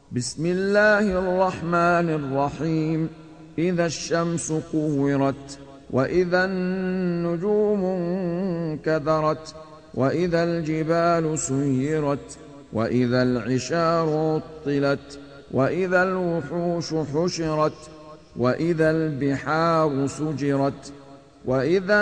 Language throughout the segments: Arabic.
بسم الله الرحمن الرحيم. إذا الشمس كورت، وإذا النجوم انكدرت، وإذا الجبال سيرت، وإذا العشار عطلت، وإذا الوحوش حشرت، وإذا البحار سجرت، وإذا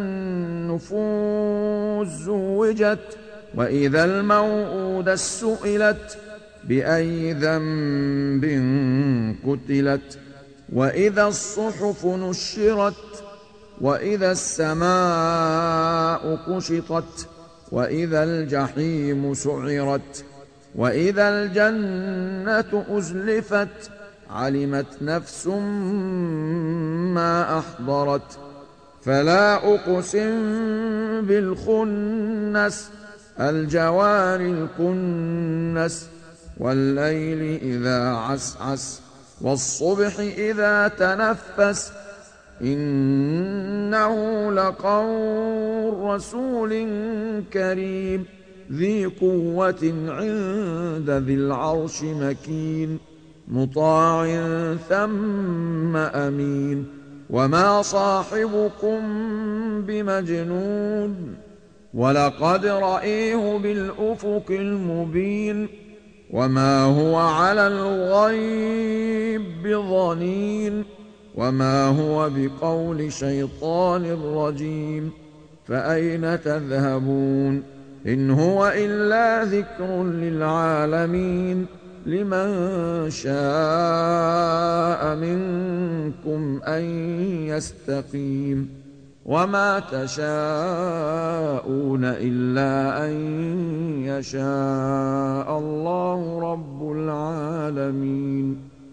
النفوس زوجت، وإذا الموءودة سئلت بأي ذنب قتلت، وإذا الصحف نشرت، وإذا السماء كشطت، وإذا الجحيم سعرت، وإذا الجنة أزلفت، علمت نفس ما أحضرت. فلا أقسم بالخنس، الجوار الكنس، والليل إذا عسعس، والصبح إذا تنفس، إنه لقول رسول كريم ذي قوة عند ذي العرش مكين، مطاع ثم أمين. وما صاحبكم بمجنون، ولقد رأيه بالأفق المبين، وما هو على الغيب بضنين، وما هو بقول شيطان رجيم. فأين تذهبون؟ إن هو إلا ذكر للعالمين، لمن شاء منكم أن يستقيم. وما تشاءون إلا أن يشاء الله رب العالمين.